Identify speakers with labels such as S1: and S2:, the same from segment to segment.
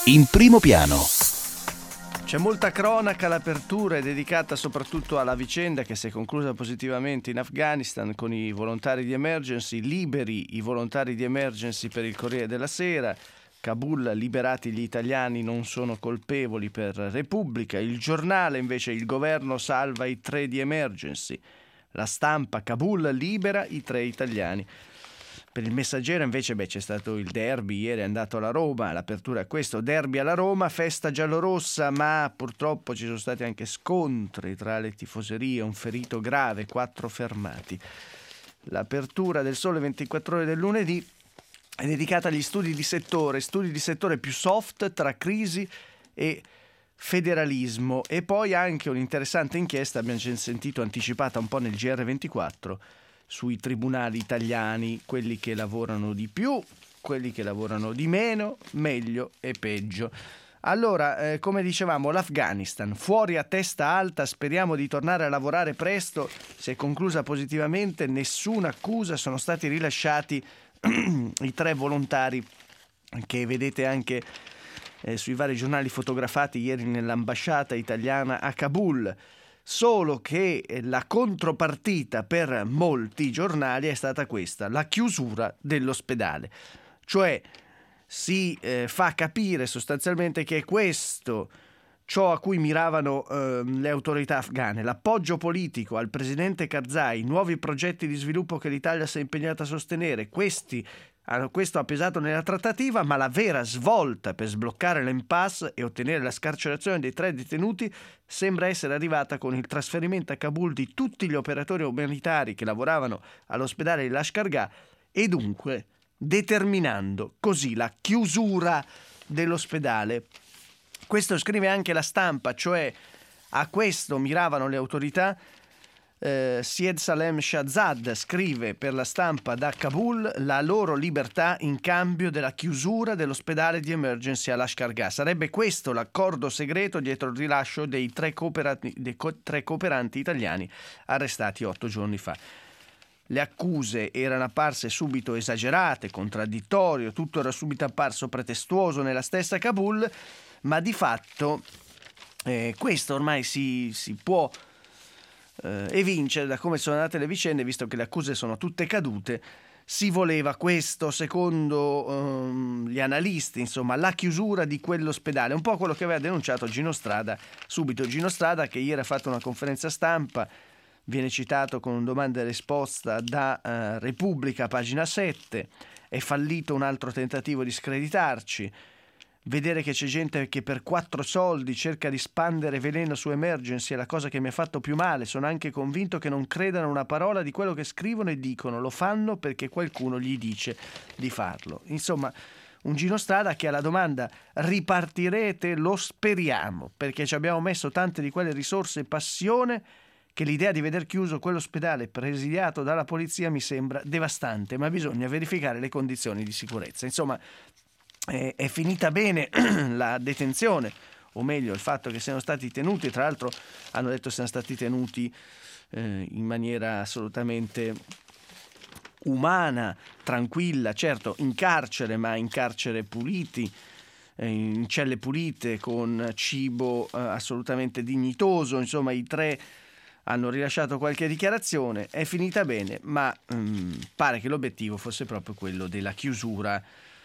S1: In primo piano.
S2: C'è molta cronaca, l'apertura è dedicata soprattutto alla vicenda che si è conclusa positivamente in Afghanistan con i volontari di Emergency, liberi i volontari di Emergency per il Corriere della Sera, Kabul liberati gli italiani non sono colpevoli per Repubblica, il Giornale invece il governo salva i 3 di Emergency, la Stampa Kabul libera i 3 italiani. Per il Messaggero invece c'è stato il derby, ieri è andato alla Roma, l'apertura è questo, derby alla Roma, festa giallorossa, ma purtroppo ci sono stati anche scontri tra le tifoserie, un ferito grave, 4 fermati. L'apertura del Sole 24 Ore del lunedì è dedicata agli studi di settore più soft tra crisi e federalismo, e poi anche un'interessante inchiesta, abbiamo sentito anticipata un po' nel GR24, sui tribunali italiani, quelli che lavorano di più, quelli che lavorano di meno, meglio e peggio. Allora, come dicevamo, l'Afghanistan, fuori a testa alta, speriamo di tornare a lavorare presto, si è conclusa positivamente, nessuna accusa, sono stati rilasciati i 3 volontari che vedete anche sui vari giornali fotografati ieri nell'ambasciata italiana a Kabul. Solo che la contropartita per molti giornali è stata questa, la chiusura dell'ospedale. Cioè si fa capire sostanzialmente che è questo ciò a cui miravano le autorità afghane, l'appoggio politico al presidente Karzai, nuovi progetti di sviluppo che l'Italia si è impegnata a sostenere, questo ha pesato nella trattativa, ma la vera svolta per sbloccare l'impasse e ottenere la scarcerazione dei 3 detenuti sembra essere arrivata con il trasferimento a Kabul di tutti gli operatori umanitari che lavoravano all'ospedale di Lashkar-Gah e dunque determinando così la chiusura dell'ospedale. Questo scrive anche la Stampa, cioè a questo miravano le autorità. Syed Salem Shahzad scrive per la Stampa da Kabul la loro libertà in cambio della chiusura dell'ospedale di Emergency a Lashkar-Gah. Sarebbe questo l'accordo segreto dietro il rilascio dei 3 cooperanti italiani arrestati 8 giorni fa. Le accuse erano apparse subito esagerate, contraddittorie, tutto era subito apparso pretestuoso nella stessa Kabul, ma di fatto questo ormai si può evincere da come sono andate le vicende, visto che le accuse sono tutte cadute. Si voleva questo, secondo gli analisti, insomma, la chiusura di quell'ospedale, un po' quello che aveva denunciato Gino Strada subito. Gino Strada, che ieri ha fatto una conferenza stampa, viene citato con un domanda e risposta da Repubblica, pagina 7, è fallito un altro tentativo di screditarci. Vedere che c'è gente che per 4 soldi cerca di spandere veleno su Emergency è la cosa che mi ha fatto più male. Sono anche convinto che non credano una parola di quello che scrivono e dicono. Lo fanno perché qualcuno gli dice di farlo. Insomma, un Gino Strada che alla domanda ripartirete? Lo speriamo, perché ci abbiamo messo tante di quelle risorse e passione che l'idea di veder chiuso quell'ospedale presidiato dalla polizia mi sembra devastante, ma bisogna verificare le condizioni di sicurezza. Insomma, è finita bene la detenzione, o meglio il fatto che siano stati tenuti, tra l'altro hanno detto che siano stati tenuti in maniera assolutamente umana, tranquilla, certo in carcere, ma in carcere puliti, in celle pulite, con cibo assolutamente dignitoso. Insomma, i 3 hanno rilasciato qualche dichiarazione, è finita bene, ma pare che l'obiettivo fosse proprio quello della chiusura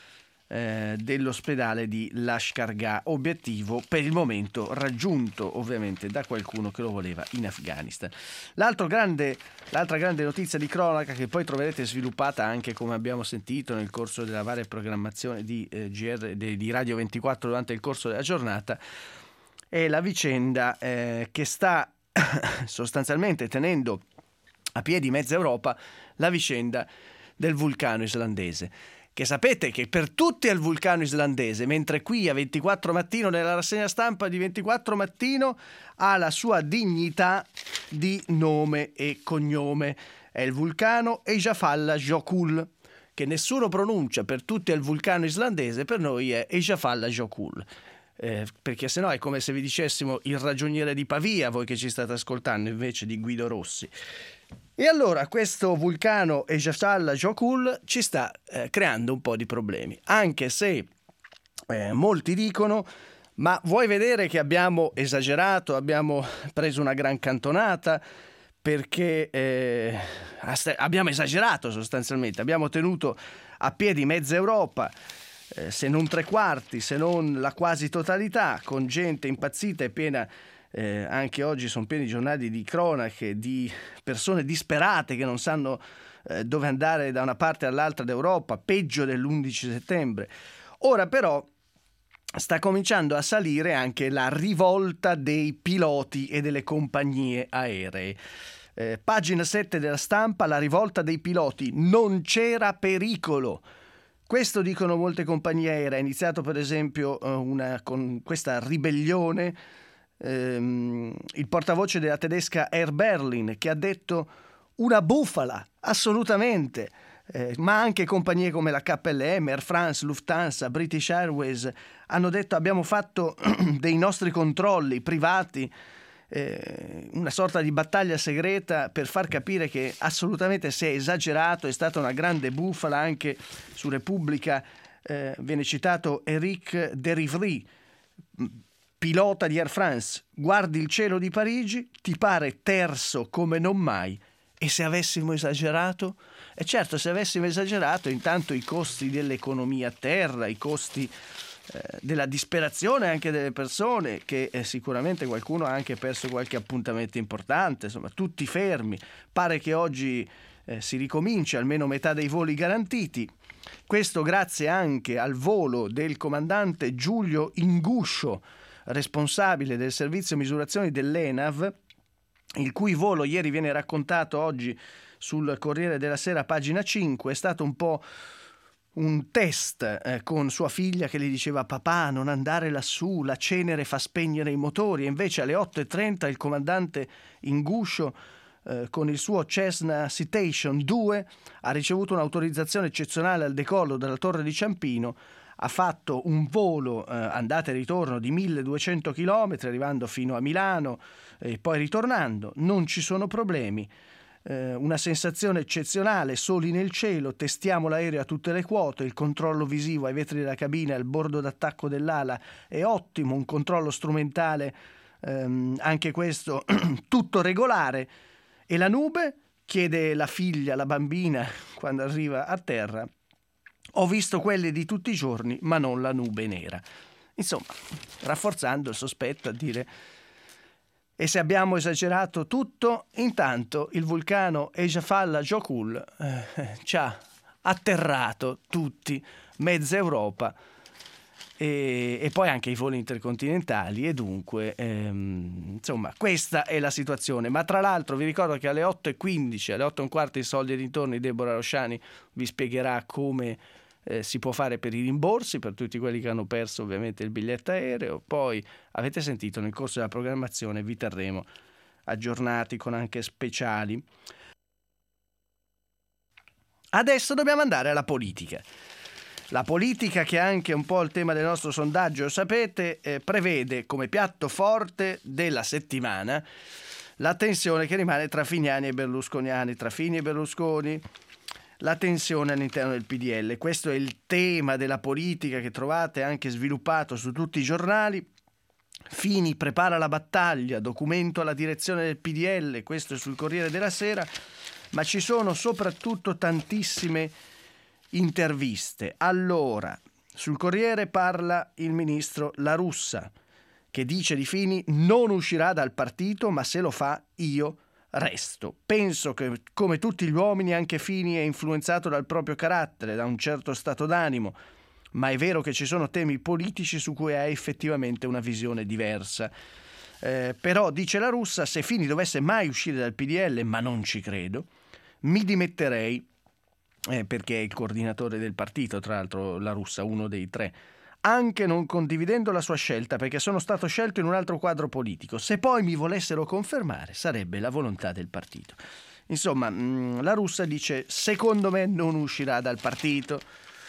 S2: dell'ospedale di Lashkar-Gah, obiettivo per il momento raggiunto ovviamente da qualcuno che lo voleva in Afghanistan. L'altra grande notizia di cronaca, che poi troverete sviluppata anche, come abbiamo sentito, nel corso della varia programmazione di Radio 24 durante il corso della giornata, è la vicenda che sta sostanzialmente tenendo a piedi mezza Europa, la vicenda del vulcano islandese. Che sapete che per tutti è il vulcano islandese, mentre qui a 24 mattino, nella rassegna stampa di 24 mattino, ha la sua dignità di nome e cognome. È il vulcano Eyjafjallajökull, che nessuno pronuncia, per tutti è il vulcano islandese, per noi è Eyjafjallajökull. Perché sennò è come se vi dicessimo il ragioniere di Pavia, voi che ci state ascoltando, invece di Guido Rossi. E allora questo vulcano Eyjafjallajökull ci sta creando un po' di problemi, anche se Molti dicono: ma vuoi vedere che abbiamo esagerato, abbiamo preso una gran cantonata, perché abbiamo esagerato sostanzialmente, abbiamo tenuto a piedi mezza Europa, se non tre quarti, se non la quasi totalità, con gente impazzita e piena, anche oggi sono pieni i giornali di cronache, di persone disperate che non sanno dove andare da una parte all'altra d'Europa, peggio dell'11 settembre. Ora però sta cominciando a salire anche la rivolta dei piloti e delle compagnie aeree. Pagina 7 della Stampa, la rivolta dei piloti, non c'era pericolo. Questo dicono molte compagnie aeree. È iniziato per esempio con questa ribellione il portavoce della tedesca Air Berlin, che ha detto una bufala, assolutamente. Ma anche compagnie come la KLM, Air France, Lufthansa, British Airways hanno detto abbiamo fatto dei nostri controlli privati, una sorta di battaglia segreta per far capire che assolutamente si è esagerato, è stata una grande bufala. Anche su Repubblica viene citato Éric de Rivry, pilota di Air France: guardi il cielo di Parigi, ti pare terso come non mai. E se avessimo esagerato? E certo, se avessimo esagerato, intanto i costi dell'economia a terra, i costi della disperazione anche delle persone, che sicuramente qualcuno ha anche perso qualche appuntamento importante, insomma tutti fermi. Pare che oggi si ricominci almeno metà dei voli garantiti. Questo grazie anche al volo del comandante Giulio Inguscio, responsabile del servizio misurazioni dell'ENAV, il cui volo ieri viene raccontato oggi sul Corriere della Sera, pagina 5. È stato un po' un test con sua figlia che gli diceva: papà, non andare lassù, la cenere fa spegnere i motori. E invece alle 8:30 il comandante Inguscio con il suo Cessna Citation 2 ha ricevuto un'autorizzazione eccezionale al decollo dalla Torre di Ciampino. Ha fatto un volo andata e ritorno di 1200 km, arrivando fino a Milano e poi ritornando. Non ci sono problemi. Una sensazione eccezionale, soli nel cielo, testiamo l'aereo a tutte le quote, il controllo visivo ai vetri della cabina e al bordo d'attacco dell'ala è ottimo, un controllo strumentale anche questo tutto regolare. E la nube? Chiede la figlia, la bambina, quando arriva a terra. Ho visto quelle di tutti i giorni, ma non la nube nera. Insomma, rafforzando il sospetto, a dire: e se abbiamo esagerato tutto, intanto il vulcano Eyjafjalla Jokul ci ha atterrato tutti, mezza Europa, e poi anche i voli intercontinentali, e dunque insomma questa è la situazione. Ma tra l'altro vi ricordo che alle 8:15, alle 8:15 in soldi e dintorni, Deborah Rosciani vi spiegherà come si può fare per i rimborsi per tutti quelli che hanno perso ovviamente il biglietto aereo. Poi avete sentito, nel corso della programmazione vi terremo aggiornati con anche speciali. Adesso dobbiamo andare alla politica. La politica, che è anche un po' il tema del nostro sondaggio, sapete, prevede come piatto forte della settimana la tensione che rimane tra finiani e berlusconiani, tra Fini e Berlusconi, la tensione all'interno del PDL. Questo è il tema della politica che trovate anche sviluppato su tutti i giornali. Fini prepara la battaglia, documento alla direzione del PDL, questo è sul Corriere della Sera, ma ci sono soprattutto tantissime interviste. Allora, sul Corriere parla il ministro La Russa, che dice di Fini: non uscirà dal partito, ma se lo fa io resto. Penso che, come tutti gli uomini, anche Fini è influenzato dal proprio carattere, da un certo stato d'animo, ma è vero che ci sono temi politici su cui ha effettivamente una visione diversa. Però, dice La Russa, se Fini dovesse mai uscire dal PDL, ma non ci credo, mi dimetterei, perché è il coordinatore del partito, tra l'altro La Russa, uno dei tre, anche non condividendo la sua scelta, perché sono stato scelto in un altro quadro politico. Se poi mi volessero confermare, sarebbe la volontà del partito. Insomma, La Russa dice: secondo me non uscirà dal partito.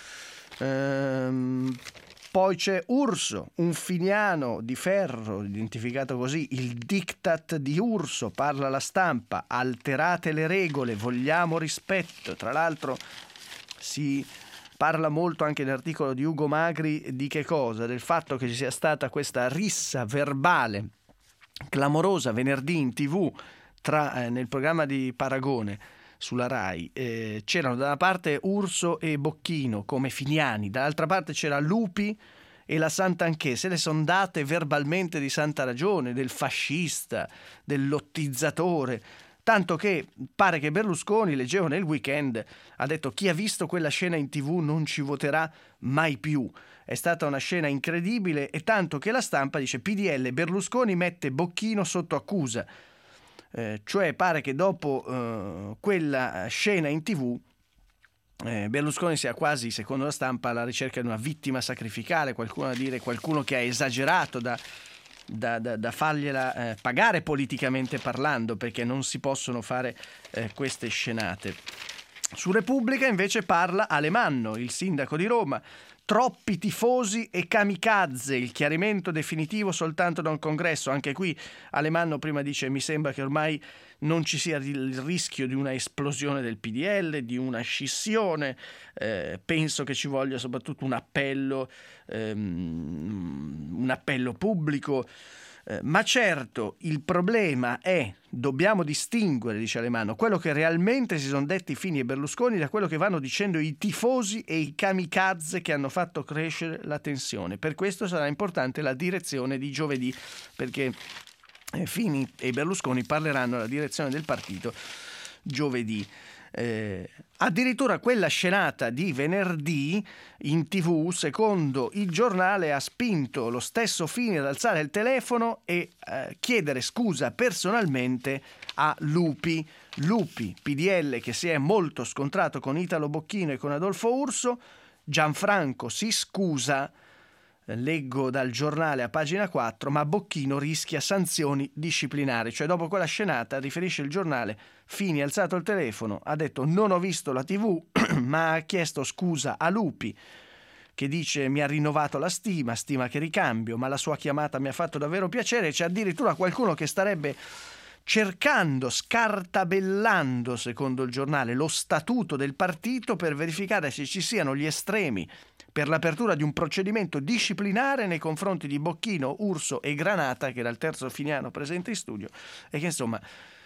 S2: Poi c'è Urso, un finiano di ferro, identificato così, il diktat di Urso, parla La Stampa: alterate le regole, vogliamo rispetto. Tra l'altro si parla molto anche l'articolo di Ugo Magri di che cosa? Del fatto che ci sia stata questa rissa verbale clamorosa venerdì in TV nel programma di Paragone sulla Rai. C'erano da una parte Urso e Bocchino come Finiani, dall'altra parte c'era Lupi e la Santanchè. Se le son date verbalmente di santa ragione, del fascista, del lottizzatore, tanto che pare che Berlusconi, leggevo nel weekend, ha detto: chi ha visto quella scena in TV non ci voterà mai più. È stata una scena incredibile, e tanto che la Stampa dice: PDL, Berlusconi mette Bocchino sotto accusa. Cioè pare che dopo quella scena in TV Berlusconi sia quasi, secondo la Stampa, alla ricerca di una vittima sacrificale, qualcuno che ha esagerato da fargliela pagare politicamente parlando, perché non si possono fare queste scenate. Su Repubblica invece parla Alemanno, il sindaco di Roma. Troppi tifosi e kamikaze, il chiarimento definitivo soltanto da un congresso. Anche qui Alemanno prima dice: mi sembra che ormai non ci sia il rischio di una esplosione del PDL, di una scissione. Penso che ci voglia soprattutto un appello pubblico. Ma certo, il problema è: dobbiamo distinguere, dice Alemanno, quello che realmente si sono detti Fini e Berlusconi da quello che vanno dicendo i tifosi e i kamikaze che hanno fatto crescere la tensione. Per questo sarà importante la direzione di giovedì, perché Fini e Berlusconi parleranno alla direzione del partito giovedì. Addirittura quella scenata di venerdì in TV, secondo il giornale, ha spinto lo stesso Fini ad alzare il telefono e chiedere scusa personalmente a Lupi, PDL, che si è molto scontrato con Italo Bocchino e con Adolfo Urso. Gianfranco si scusa, leggo dal giornale a pagina 4, ma Bocchino rischia sanzioni disciplinari. Cioè, dopo quella scenata, riferisce il giornale, Fini ha alzato il telefono, ha detto: non ho visto la TV, ma ha chiesto scusa a Lupi, che dice: mi ha rinnovato la stima che ricambio, ma la sua chiamata mi ha fatto davvero piacere. C'è addirittura qualcuno che starebbe cercando, scartabellando, secondo il giornale, lo statuto del partito per verificare se ci siano gli estremi per l'apertura di un procedimento disciplinare nei confronti di Bocchino, Urso e Granata, che era il terzo finiano presente in studio, e che insomma,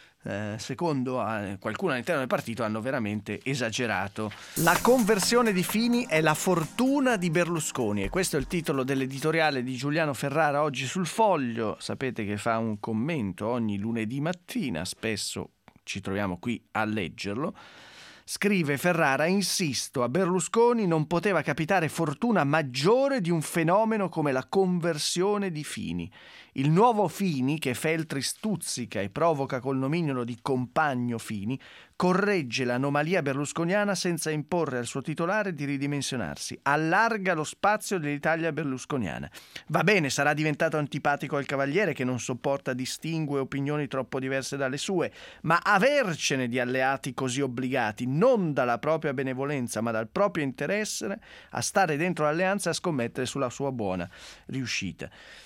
S2: secondo qualcuno all'interno del partito, hanno veramente esagerato. La conversione di Fini è la fortuna di Berlusconi, e questo è il titolo dell'editoriale di Giuliano Ferrara oggi sul Foglio. Sapete che fa un commento ogni lunedì mattina, spesso ci troviamo qui a leggerlo. Scrive Ferrara: insisto, a Berlusconi non poteva capitare fortuna maggiore di un fenomeno come la conversione di Fini. Il nuovo Fini, che Feltri stuzzica e provoca col nomignolo di compagno Fini, corregge l'anomalia berlusconiana senza imporre al suo titolare di ridimensionarsi. Allarga lo spazio dell'Italia berlusconiana. Va bene, sarà diventato antipatico al Cavaliere, che non sopporta distingue e opinioni troppo diverse dalle sue, ma avercene di alleati così obbligati, non dalla propria benevolenza ma dal proprio interesse a stare dentro l'alleanza e a scommettere sulla sua buona riuscita.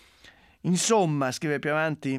S2: Insomma, scrive più avanti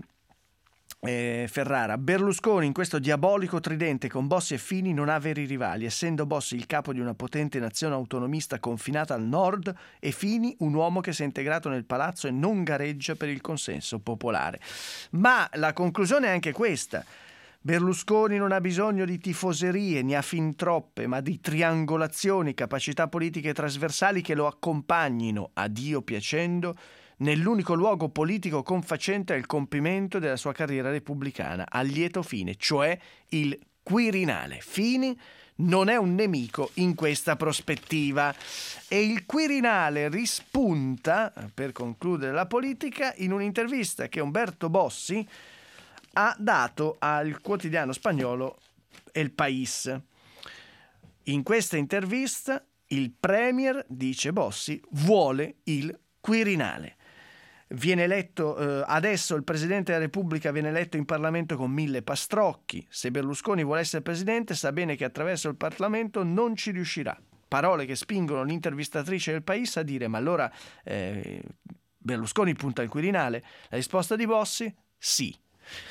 S2: Ferrara, Berlusconi in questo diabolico tridente con Bossi e Fini non ha veri rivali, essendo Bossi il capo di una potente nazione autonomista confinata al nord e Fini un uomo che si è integrato nel palazzo e non gareggia per il consenso popolare. Ma la conclusione è anche questa: Berlusconi non ha bisogno di tifoserie, ne ha fin troppe, ma di triangolazioni, capacità politiche trasversali che lo accompagnino, a Dio piacendo, nell'unico luogo politico confacente al compimento della sua carriera repubblicana, a lieto fine, cioè il Quirinale. Fini non è un nemico in questa prospettiva. E il Quirinale rispunta, per concludere la politica, in un'intervista che Umberto Bossi ha dato al quotidiano spagnolo El País. In questa intervista il premier, dice Bossi, vuole il Quirinale. Viene eletto adesso il Presidente della Repubblica viene eletto in Parlamento con 1000 pastrocchi. Se Berlusconi vuole essere Presidente sa bene che attraverso il Parlamento non ci riuscirà. Parole che spingono l'intervistatrice del País a dire: ma allora Berlusconi punta al Quirinale? La risposta di Bossi: sì.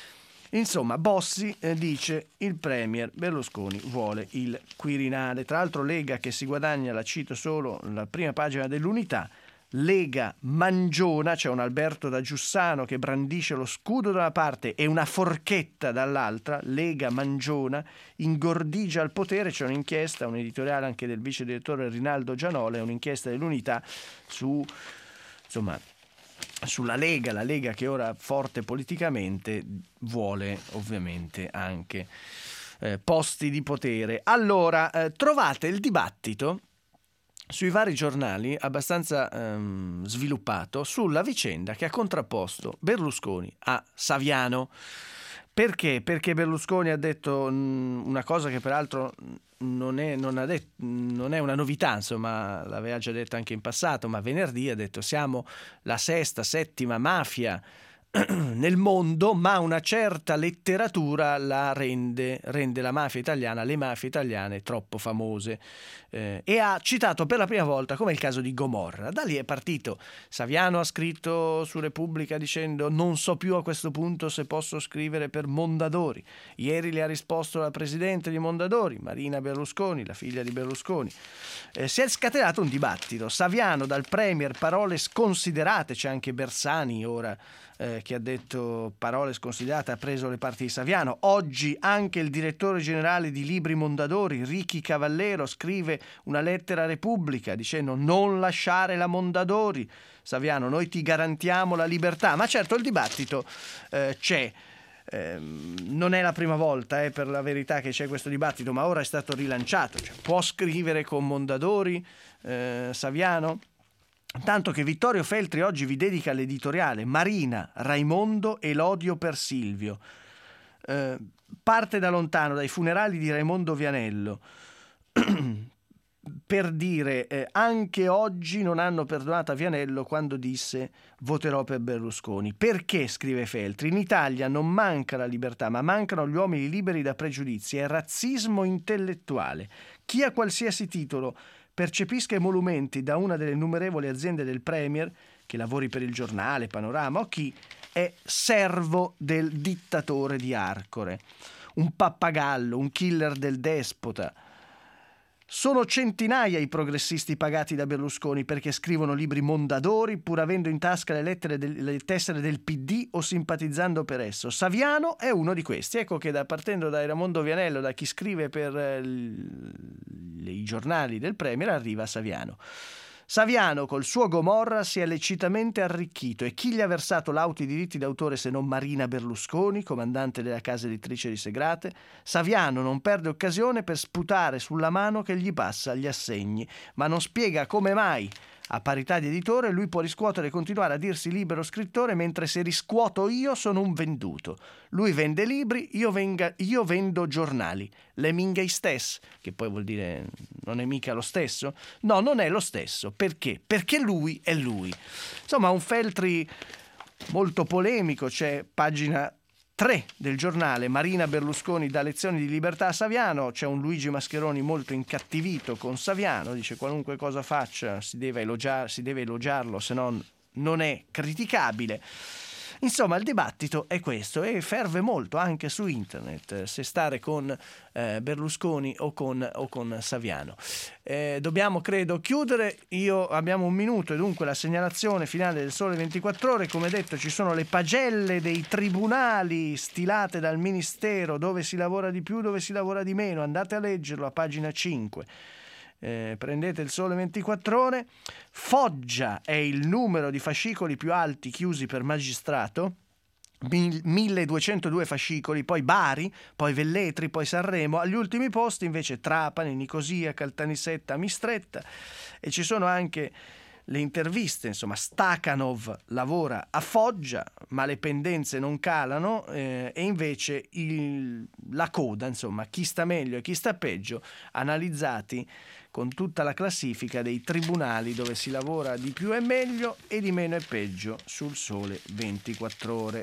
S2: Insomma, Bossi dice il premier Berlusconi vuole il Quirinale. Tra l'altro Lega che si guadagna, la cito solo, la prima pagina dell'Unità, Lega mangiona, c'è un Alberto da Giussano che brandisce lo scudo da una parte e una forchetta dall'altra, Lega mangiona, ingordigia al potere, c'è un'inchiesta, un editoriale anche del vice direttore Rinaldo Gianola, un'inchiesta dell'Unità su, insomma, sulla Lega, la Lega che ora forte politicamente vuole ovviamente anche posti di potere. Allora, trovate il dibattito sui vari giornali abbastanza sviluppato sulla vicenda che ha contrapposto Berlusconi a Saviano. Perché? Perché Berlusconi ha detto una cosa che peraltro non è una novità, insomma, l'aveva già detto anche in passato, ma venerdì ha detto siamo la sesta, settima mafia nel mondo, ma una certa letteratura la rende la mafia italiana, le mafie italiane troppo famose, e ha citato per la prima volta come il caso di Gomorra. Da lì è partito. Saviano ha scritto su Repubblica dicendo non so più a questo punto se posso scrivere per Mondadori. Ieri le ha risposto la presidente di Mondadori, Marina Berlusconi, la figlia di Berlusconi. Si è scatenato un dibattito. Saviano dal premier parole sconsiderate, c'è anche Bersani ora che ha detto parole sconsiderate, ha preso le parti di Saviano. Oggi anche il direttore generale di Libri Mondadori, Ricky Cavallero, scrive una lettera a Repubblica dicendo non lasciare la Mondadori, Saviano, noi ti garantiamo la libertà. Ma certo il dibattito c'è. Non è la prima volta per la verità che c'è questo dibattito, ma ora è stato rilanciato, cioè, può scrivere con Mondadori Saviano? Tanto che Vittorio Feltri oggi vi dedica l'editoriale Marina, Raimondo e l'odio per Silvio. Parte da lontano, dai funerali di Raimondo Vianello, per dire anche oggi non hanno perdonato a Vianello quando disse voterò per Berlusconi. Perché, scrive Feltri, in Italia non manca la libertà, ma mancano gli uomini liberi da pregiudizi, è razzismo intellettuale. Chi a qualsiasi titolo percepisca emolumenti da una delle innumerevoli aziende del Premier, che lavori per il giornale, Panorama o chi, è servo del dittatore di Arcore, un pappagallo, un killer del despota. Sono centinaia i progressisti pagati da Berlusconi perché scrivono libri Mondadori pur avendo in tasca le tessere del PD o simpatizzando per esso. Saviano è uno di questi. Ecco che partendo da Raimondo Vianello, da chi scrive per i giornali del Premier, arriva Saviano. Saviano col suo Gomorra si è lecitamente arricchito e chi gli ha versato lauti diritti d'autore se non Marina Berlusconi, comandante della casa editrice di Segrate? Saviano non perde occasione per sputare sulla mano che gli passa gli assegni, ma non spiega come mai, a parità di editore, lui può riscuotere e continuare a dirsi libero scrittore, mentre se riscuoto io sono un venduto. Lui vende libri, io vendo giornali. Le minghe stesse, che poi vuol dire non è mica lo stesso? No, non è lo stesso. Perché? Perché lui è lui. Insomma, un Feltri molto polemico, c'è pagina 3 del giornale, Marina Berlusconi dà lezioni di libertà a Saviano, c'è un Luigi Mascheroni molto incattivito con Saviano, dice qualunque cosa faccia si deve elogiarlo, se no non è criticabile. Insomma, il dibattito è questo e ferve molto anche su internet, se stare con Berlusconi o con Saviano. Dobbiamo, credo, chiudere. Abbiamo un minuto e dunque la segnalazione finale del Sole 24 Ore. Come detto, ci sono le pagelle dei tribunali stilate dal Ministero, dove si lavora di più, dove si lavora di meno. Andate a leggerlo a pagina 5. Prendete il Sole 24 Ore. Foggia è il numero di fascicoli più alti chiusi per magistrato, 1202 fascicoli, poi Bari, poi Velletri, poi Sanremo. Agli ultimi posti invece Trapani, Nicosia, Caltanissetta, Mistretta, e ci sono anche le interviste. Insomma, Stakhanov lavora a Foggia, ma le pendenze non calano, e invece la coda, insomma, chi sta meglio e chi sta peggio, analizzati con tutta la classifica dei tribunali dove si lavora di più e meglio e di meno e peggio sul Sole 24 Ore.